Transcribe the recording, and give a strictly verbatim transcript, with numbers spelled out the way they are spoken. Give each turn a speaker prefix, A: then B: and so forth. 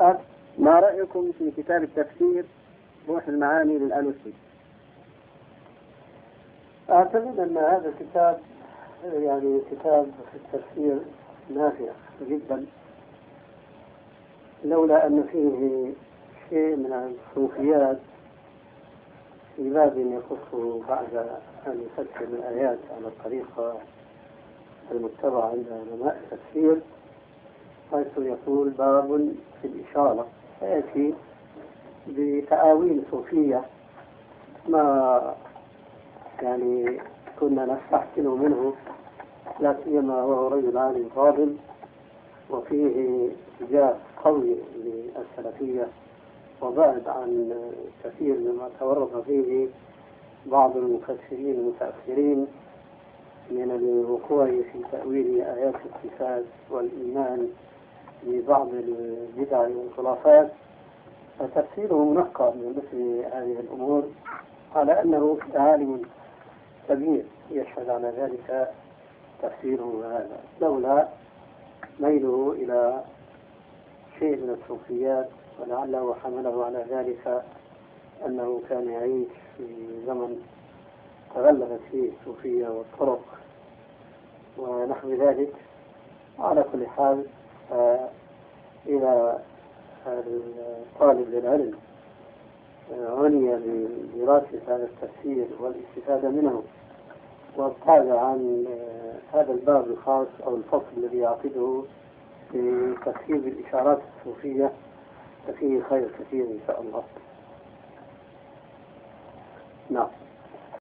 A: ما رأيكم في كتاب التفسير روح المعاني للألوسي؟
B: أعتقد أن هذا الكتاب يعني كتاب في التفسير نافع جدا، لولا أن فيه شيء من الصوفيات في باب يخصه بعد أن يفسر الآيات على الطريقة المتبعة عند علماء التفسير، حيث يقول باب في الإشارة، فيأتي بتأويل صوفية ما يعني كنا نستحسن منه، لا سيما وهو رجل عالم فاضل وفيه اتجاه قوي للسلفية، وبعد عن كثير مما تورط فيه بعض المفسرين المتأخرين من الوقوع في تأويل آيات الصفات والإيمان ببعض البدع والخرافات. فتفسيره منقى من مثل هذه الأمور، على أنه عالم كبير يشهد على ذلك تفسيره هذا، لولا ميله إلى شيء من الصوفيات، ولعله حمله على ذلك أنه كان يعيش في زمن تغلبت فيه الصوفية والطرق ونحو ذلك. على كل حال، إذا الطالب للعلم عني بدراسة هذا التفسير والاستفادة منه وابتعد عن هذا الباب الخاص أو الفصل الذي يعقده في تفسير الإشارات الصوفية، ففيه خير كثير إن شاء الله. نعم.